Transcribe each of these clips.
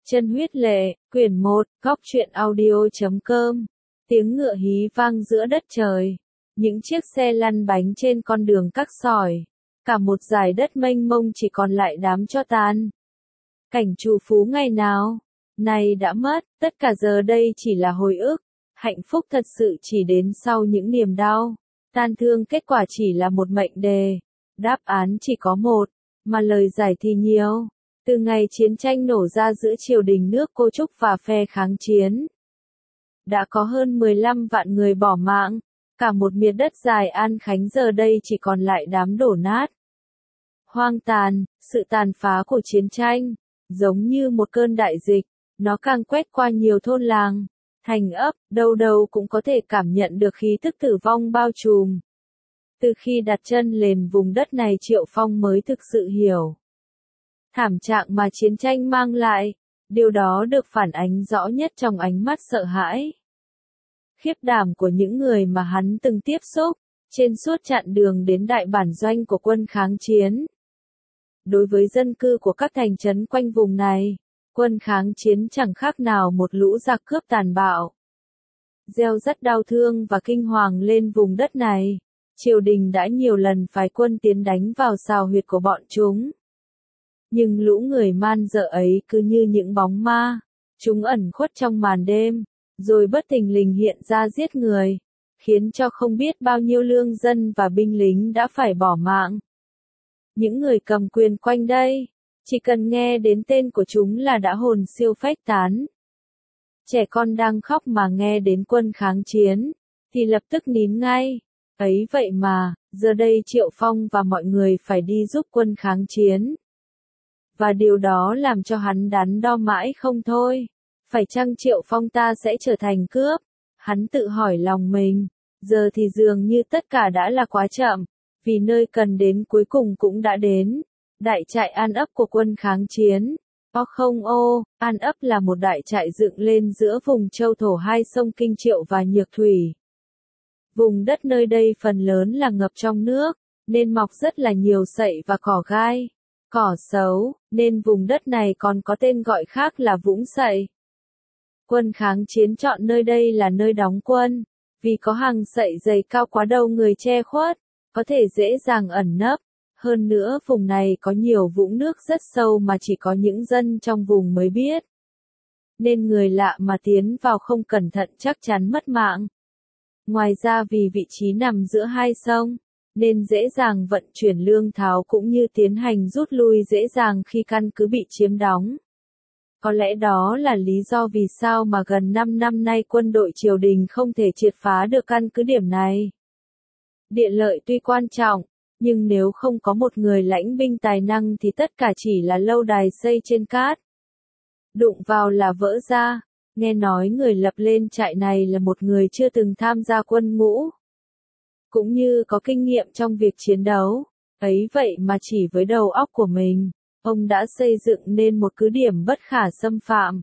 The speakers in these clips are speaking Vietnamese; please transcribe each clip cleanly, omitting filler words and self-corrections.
Chân huyết lệ, quyển 1, góc truyện audio.com. Tiếng ngựa hí vang giữa đất trời. Những chiếc xe lăn bánh trên con đường cát sỏi. Cả một dải đất mênh mông chỉ còn lại đám tro tàn. Cảnh trù phú ngày nào này đã mất, tất cả giờ đây chỉ là hồi ức. Hạnh phúc thật sự chỉ đến sau những niềm đau. Tan thương kết quả chỉ là một mệnh đề. Đáp án chỉ có một, mà lời giải thì nhiều. Từ ngày chiến tranh nổ ra giữa triều đình nước Cô Trúc và phe kháng chiến, đã có hơn 15 vạn người bỏ mạng. Cả một miền đất dài An Khánh giờ đây chỉ còn lại đám đổ nát. Hoang tàn, sự tàn phá của chiến tranh, giống như một cơn đại dịch, nó càng quét qua nhiều thôn làng, thành ấp, đâu đâu cũng có thể cảm nhận được khí tức tử vong bao trùm. Từ khi đặt chân lên vùng đất này Triệu Phong mới thực sự hiểu thảm trạng mà chiến tranh mang lại, điều đó được phản ánh rõ nhất trong ánh mắt sợ hãi, khiếp đảm của những người mà hắn từng tiếp xúc, trên suốt chặng đường đến đại bản doanh của quân kháng chiến. Đối với dân cư của các thành trấn quanh vùng này, quân kháng chiến chẳng khác nào một lũ giặc cướp tàn bạo, gieo rắc đau thương và kinh hoàng lên vùng đất này. Triều đình đã nhiều lần phái quân tiến đánh vào sào huyệt của bọn chúng. Nhưng lũ người man dợ ấy cứ như những bóng ma, chúng ẩn khuất trong màn đêm, rồi bất thình lình hiện ra giết người, khiến cho không biết bao nhiêu lương dân và binh lính đã phải bỏ mạng. Những người cầm quyền quanh đây, chỉ cần nghe đến tên của chúng là đã hồn siêu phách tán. Trẻ con đang khóc mà nghe đến quân kháng chiến, thì lập tức nín ngay. Ấy vậy mà, giờ đây Triệu Phong và mọi người phải đi giúp quân kháng chiến. Và điều đó làm cho hắn đắn đo mãi không thôi. Phải chăng Triệu Phong ta sẽ trở thành cướp? Hắn tự hỏi lòng mình. Giờ thì dường như tất cả đã là quá chậm. Vì nơi cần đến cuối cùng cũng đã đến. Đại trại An Ấp của quân kháng chiến. An Ấp là một đại trại dựng lên giữa vùng châu thổ hai sông Kinh Triệu và Nhược Thủy. Vùng đất nơi đây phần lớn là ngập trong nước, nên mọc rất là nhiều sậy và cỏ gai, cỏ xấu, nên vùng đất này còn có tên gọi khác là Vũng Sậy. Quân kháng chiến chọn nơi đây là nơi đóng quân, vì có hàng sậy dày cao quá đầu người che khuất, có thể dễ dàng ẩn nấp. Hơn nữa vùng này có nhiều vũng nước rất sâu mà chỉ có những dân trong vùng mới biết. Nên người lạ mà tiến vào không cẩn thận chắc chắn mất mạng. Ngoài ra vì vị trí nằm giữa hai sông, nên dễ dàng vận chuyển lương thảo cũng như tiến hành rút lui dễ dàng khi căn cứ bị chiếm đóng. Có lẽ đó là lý do vì sao mà gần 5 năm nay quân đội triều đình không thể triệt phá được căn cứ điểm này. Địa lợi tuy quan trọng, nhưng nếu không có một người lãnh binh tài năng thì tất cả chỉ là lâu đài xây trên cát. Đụng vào là vỡ ra. Nghe nói người lập lên trại này là một người chưa từng tham gia quân ngũ, cũng như có kinh nghiệm trong việc chiến đấu. Ấy vậy mà chỉ với đầu óc của mình, ông đã xây dựng nên một cứ điểm bất khả xâm phạm.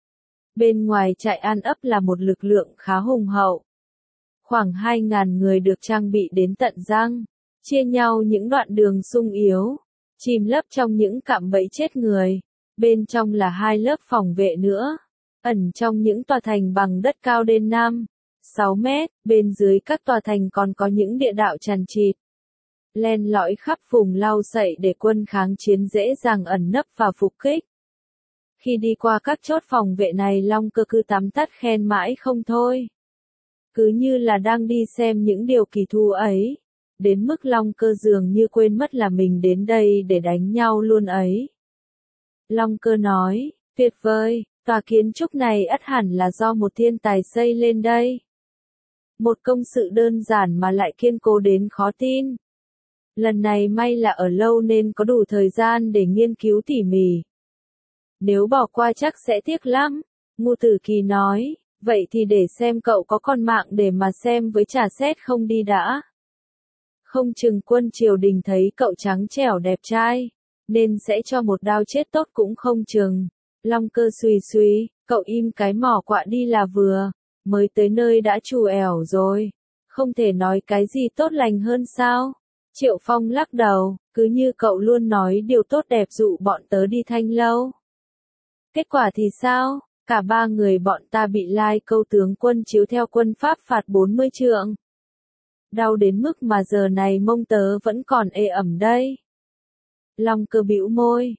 Bên ngoài trại An Ấp là một lực lượng khá hùng hậu. Khoảng 2.000 người được trang bị đến tận răng, chia nhau những đoạn đường sung yếu, chìm lấp trong những cạm bẫy chết người. Bên trong là 2 lớp phòng vệ nữa. Ẩn trong những tòa thành bằng đất cao đến 5-6 mét, bên dưới các tòa thành còn có những địa đạo chằng chịt, len lỏi khắp vùng lau sậy để quân kháng chiến dễ dàng ẩn nấp và phục kích. Khi đi qua các chốt phòng vệ này Long Cơ cứ tắm tắt khen mãi không thôi. Cứ như là đang đi xem những điều kỳ thú ấy, đến mức Long Cơ dường như quên mất là mình đến đây để đánh nhau luôn ấy. Long Cơ nói, tuyệt vời. Tòa kiến trúc này ắt hẳn là do một thiên tài xây lên đây. Một công sự đơn giản mà lại kiên cố đến khó tin. Lần này may là ở lâu nên có đủ thời gian để nghiên cứu tỉ mỉ. Nếu bỏ qua chắc sẽ tiếc lắm, Ngô Tử Kỳ nói, vậy thì để xem cậu có còn mạng để mà xem với trà xét không đi đã. Không chừng quân triều đình thấy cậu trắng trẻo đẹp trai, nên sẽ cho một đao chết tốt cũng không chừng. Long Cơ suy, cậu im cái mỏ quạ đi là vừa, mới tới nơi đã trù ẻo rồi, không thể nói cái gì tốt lành hơn sao? Triệu Phong lắc đầu, cứ như cậu luôn nói điều tốt đẹp dụ bọn tớ đi Thanh Lâu. Kết quả thì sao? Cả ba người bọn ta bị Lai Câu tướng quân chiếu theo quân pháp phạt 40 trượng. Đau đến mức mà giờ này mông tớ vẫn còn ê ẩm đây. Long Cơ bĩu môi,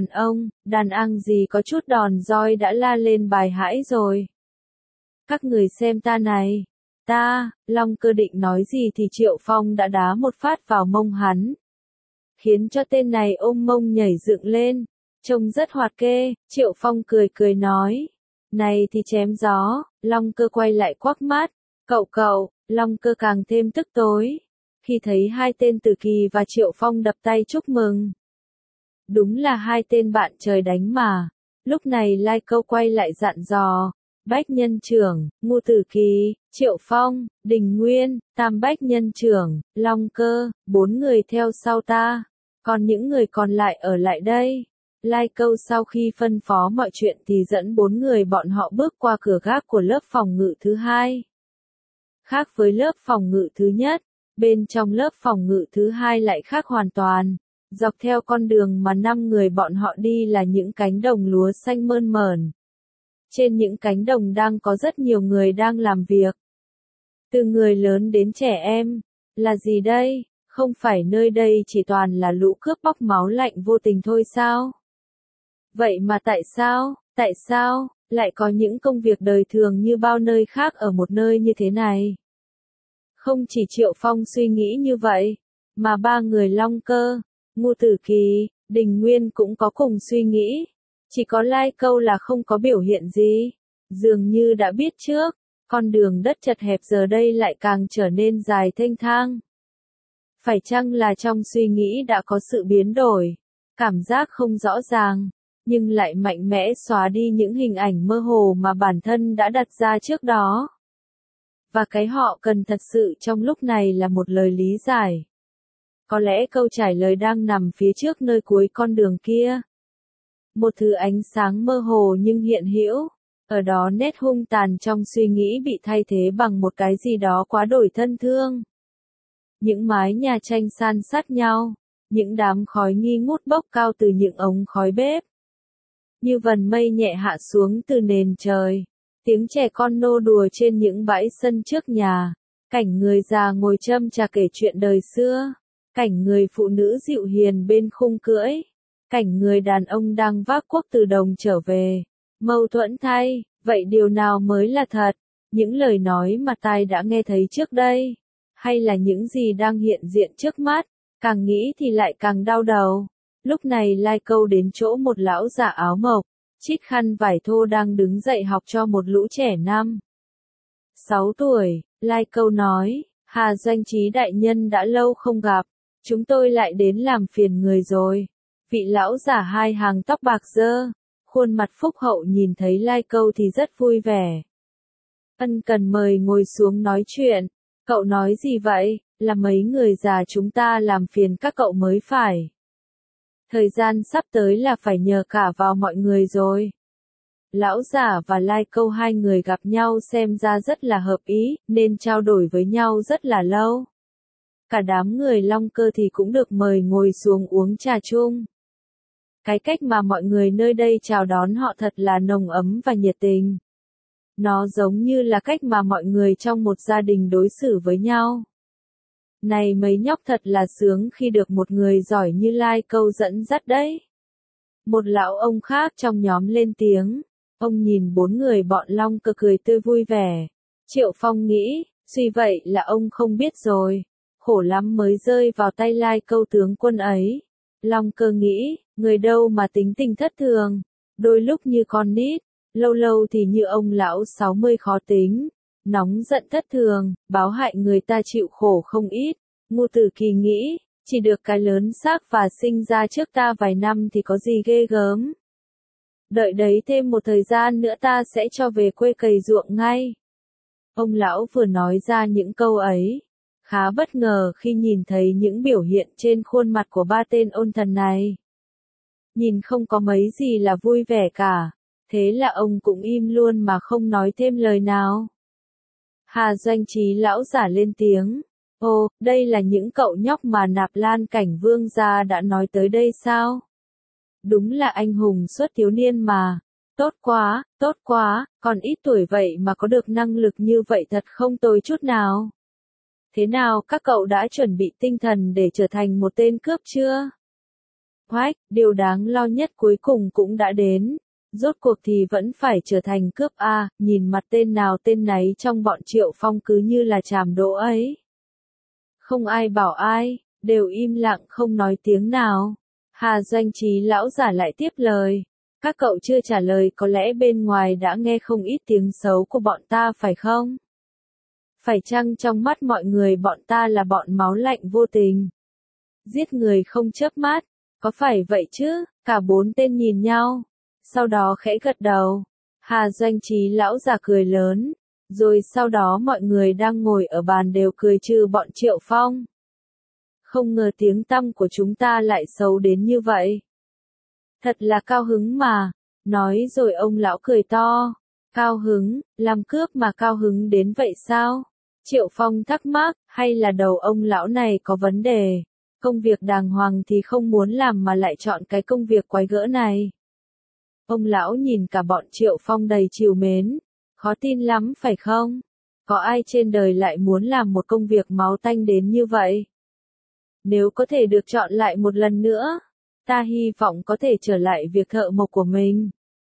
đàn ăn gì có chút đòn roi đã la lên bài hãi rồi. Các người xem ta này. Long Cơ định nói gì thì Triệu Phong đã đá một phát vào mông hắn. Khiến cho tên này ôm mông nhảy dựng lên. Trông rất hoạt kê, Triệu Phong cười cười nói. Này thì chém gió, Long Cơ quay lại quắc mắt. Cậu, Long Cơ càng thêm tức tối. Khi thấy hai tên Tử Kỳ và Triệu Phong đập tay chúc mừng. Đúng là hai tên bạn trời đánh mà. Lúc này Lai Câu quay lại dặn dò. Bách Nhân Trưởng, Ngô Tử Kỳ, Triệu Phong, Đình Nguyên, Tam Bách Nhân Trưởng, Long Cơ, 4 người theo sau ta. Còn những người còn lại ở lại đây. Lai Câu sau khi phân phó mọi chuyện thì dẫn 4 người bọn họ bước qua cửa gác của lớp phòng ngự thứ hai. Khác với lớp phòng ngự thứ nhất, bên trong lớp phòng ngự thứ hai lại khác hoàn toàn. Dọc theo con đường mà 5 người bọn họ đi là những cánh đồng lúa xanh mơn mởn. Trên những cánh đồng đang có rất nhiều người đang làm việc. Từ người lớn đến trẻ em. Là gì đây? Không phải nơi đây chỉ toàn là lũ cướp bóc máu lạnh vô tình thôi sao? Vậy mà tại sao, lại có những công việc đời thường như bao nơi khác ở một nơi như thế này? Không chỉ Triệu Phong suy nghĩ như vậy, mà ba người Long Cơ, Ngô Tử Kỳ, Đình Nguyên cũng có cùng suy nghĩ. Chỉ có Lai Câu là không có biểu hiện gì. Dường như đã biết trước, con đường đất chật hẹp giờ đây lại càng trở nên dài thênh thang. Phải chăng là trong suy nghĩ đã có sự biến đổi, cảm giác không rõ ràng, nhưng lại mạnh mẽ xóa đi những hình ảnh mơ hồ mà bản thân đã đặt ra trước đó. Và cái họ cần thật sự trong lúc này là một lời lý giải. Có lẽ câu trả lời đang nằm phía trước nơi cuối con đường kia. Một thứ ánh sáng mơ hồ nhưng hiện hữu, ở đó nét hung tàn trong suy nghĩ bị thay thế bằng một cái gì đó quá đổi thân thương. Những mái nhà tranh san sát nhau, những đám khói nghi ngút bốc cao từ những ống khói bếp. Như vần mây nhẹ hạ xuống từ nền trời, tiếng trẻ con nô đùa trên những bãi sân trước nhà, cảnh người già ngồi châm trà kể chuyện đời xưa, cảnh người phụ nữ dịu hiền bên khung cưỡi. Cảnh người đàn ông đang vác cuốc từ đồng trở về. Mâu thuẫn thay, vậy điều nào mới là thật? Những lời nói mà tai đã nghe thấy trước đây? Hay là những gì đang hiện diện trước mắt? Càng nghĩ thì lại càng đau đầu. Lúc này Lai Câu đến chỗ một lão già áo mộc, chít khăn vải thô đang đứng dậy học cho một lũ trẻ 5, 6 tuổi. Lai Câu nói, Hà Doanh Trí đại nhân đã lâu không gặp, chúng tôi lại đến làm phiền người rồi. Vị lão giả hai hàng tóc bạc rơ, khuôn mặt phúc hậu nhìn thấy Lai Câu thì rất vui vẻ. Ân cần mời ngồi xuống nói chuyện. Cậu nói gì vậy? Là mấy người già chúng ta làm phiền các cậu mới phải. Thời gian sắp tới là phải nhờ cả vào mọi người rồi. Lão giả và Lai Câu hai người gặp nhau xem ra rất là hợp ý, nên trao đổi với nhau rất là lâu. Cả đám người Long Cơ thì cũng được mời ngồi xuống uống trà chung. Cái cách mà mọi người nơi đây chào đón họ thật là nồng ấm và nhiệt tình. Nó giống như là cách mà mọi người trong một gia đình đối xử với nhau. Này mấy nhóc thật là sướng khi được một người giỏi như Lai Câu dẫn dắt đấy. Một lão ông khác trong nhóm lên tiếng. Ông nhìn 4 người bọn Long Cơ cười tươi vui vẻ. Triệu Phong nghĩ, suy vậy là ông không biết rồi. Khổ lắm mới rơi vào tay Lai Câu tướng quân ấy. Long Cơ nghĩ, người đâu mà tính tình thất thường. Đôi lúc như con nít, lâu lâu thì như ông lão 60 khó tính. Nóng giận thất thường, báo hại người ta chịu khổ không ít. Ngô Tử Kỳ nghĩ, chỉ được cái lớn xác và sinh ra trước ta vài năm thì có gì ghê gớm. Đợi đấy thêm một thời gian nữa ta sẽ cho về quê cày ruộng ngay. Ông lão vừa nói ra những câu ấy, khá bất ngờ khi nhìn thấy những biểu hiện trên khuôn mặt của ba tên ôn thần này. Nhìn không có mấy gì là vui vẻ cả, thế là ông cũng im luôn mà không nói thêm lời nào. Hà Doanh Trí lão giả lên tiếng. Ồ, đây là những cậu nhóc mà Nạp Lan Cảnh Vương gia đã nói tới đây sao? Đúng là anh hùng xuất thiếu niên mà. tốt quá, còn ít tuổi vậy mà có được năng lực như vậy thật không tồi chút nào. Thế nào các cậu đã chuẩn bị tinh thần để trở thành một tên cướp chưa? Quách, điều đáng lo nhất cuối cùng cũng đã đến. Rốt cuộc thì vẫn phải trở thành cướp a, nhìn mặt tên nào tên nấy trong bọn Triệu Phong cứ như là tràm đỗ ấy. Không ai bảo ai, đều im lặng không nói tiếng nào. Hà Doanh Trí lão giả lại tiếp lời. Các cậu chưa trả lời có lẽ bên ngoài đã nghe không ít tiếng xấu của bọn ta phải không? Phải chăng trong mắt mọi người bọn ta là bọn máu lạnh vô tình? Giết người không chớp mắt, có phải vậy chứ? Cả bốn tên nhìn nhau, sau đó khẽ gật đầu. Hà Doanh Trí lão già cười lớn, rồi sau đó mọi người đang ngồi ở bàn đều cười trừ bọn Triệu Phong. Không ngờ tiếng tăm của chúng ta lại xấu đến như vậy. Thật là cao hứng mà, nói rồi ông lão cười to. Cao hứng, làm cướp mà cao hứng đến vậy sao? Triệu Phong thắc mắc, hay là đầu ông lão này có vấn đề? Công việc đàng hoàng thì không muốn làm mà lại chọn cái công việc quái gỡ này. Ông lão nhìn cả bọn Triệu Phong đầy trìu mến. Khó tin lắm phải không? Có ai trên đời lại muốn làm một công việc máu tanh đến như vậy? Nếu có thể được chọn lại một lần nữa, ta hy vọng có thể trở lại việc thợ mộc của mình.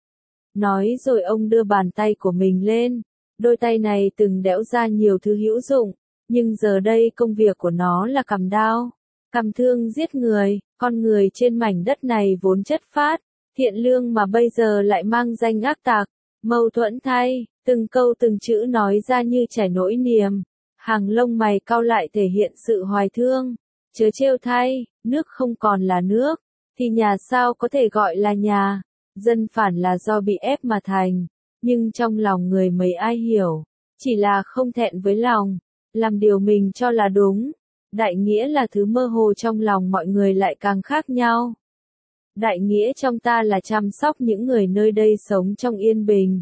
Nói rồi ông đưa bàn tay của mình lên. Đôi tay này từng đẽo ra nhiều thứ hữu dụng, nhưng giờ đây công việc của nó là cầm đao, cầm thương giết người. Con người trên mảnh đất này vốn chất phác, thiện lương mà bây giờ lại mang danh ác tặc. Mâu thuẫn thay, từng câu từng chữ nói ra như trải nỗi niềm. Hàng lông mày cau lại thể hiện sự hoài thương. Chớ trêu thay, nước không còn là nước, thì nhà sao có thể gọi là nhà. Dân phản là do bị ép mà thành, nhưng trong lòng người mấy ai hiểu, chỉ là không thẹn với lòng, làm điều mình cho là đúng. Đại nghĩa là thứ mơ hồ trong lòng mọi người lại càng khác nhau. Đại nghĩa trong ta là chăm sóc những người nơi đây sống trong yên bình,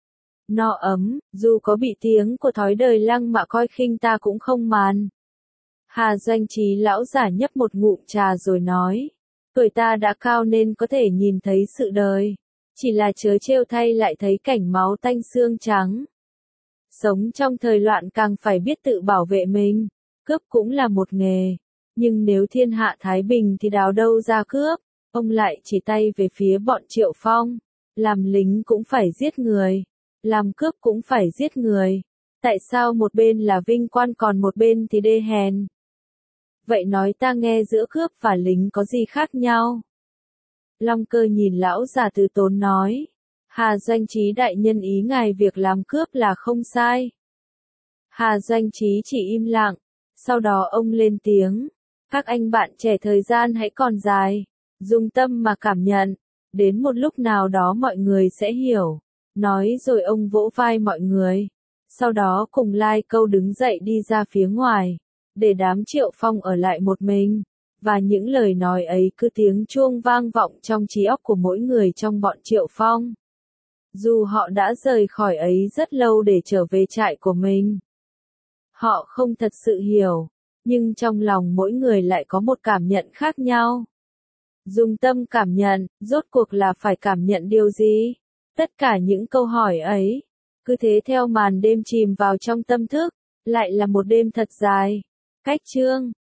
no ấm, dù có bị tiếng của thói đời lăng mạ coi khinh ta cũng không màn. Hà Doanh Trí lão giả nhấp một ngụm trà rồi nói, tuổi ta đã cao nên có thể nhìn thấy sự đời, chỉ là chớ trêu thay lại thấy cảnh máu tanh xương trắng. Sống trong thời loạn càng phải biết tự bảo vệ mình, cướp cũng là một nghề, nhưng nếu thiên hạ thái bình thì đào đâu ra cướp. Ông lại chỉ tay về phía bọn Triệu Phong, làm lính cũng phải giết người, làm cướp cũng phải giết người. Tại sao một bên là vinh quang còn một bên thì đê hèn? Vậy nói ta nghe giữa cướp và lính có gì khác nhau? Long Cơ nhìn lão già từ tốn nói. Hà Doanh Trí đại nhân ý ngài việc làm cướp là không sai. Hà Doanh Trí chỉ im lặng, sau đó ông lên tiếng. Các anh bạn trẻ thời gian hãy còn dài, dùng tâm mà cảm nhận, đến một lúc nào đó mọi người sẽ hiểu. Nói rồi ông vỗ vai mọi người, sau đó cùng Lai Câu đứng dậy đi ra phía ngoài, để đám Triệu Phong ở lại một mình. Và những lời nói ấy cứ tiếng chuông vang vọng trong trí óc của mỗi người trong bọn Triệu Phong. Dù họ đã rời khỏi ấy rất lâu để trở về trại của mình, họ không thật sự hiểu, nhưng trong lòng mỗi người lại có một cảm nhận khác nhau. Dùng tâm cảm nhận, rốt cuộc là phải cảm nhận điều gì? Tất cả những câu hỏi ấy, cứ thế theo màn đêm chìm vào trong tâm thức, lại là một đêm thật dài. Cách chương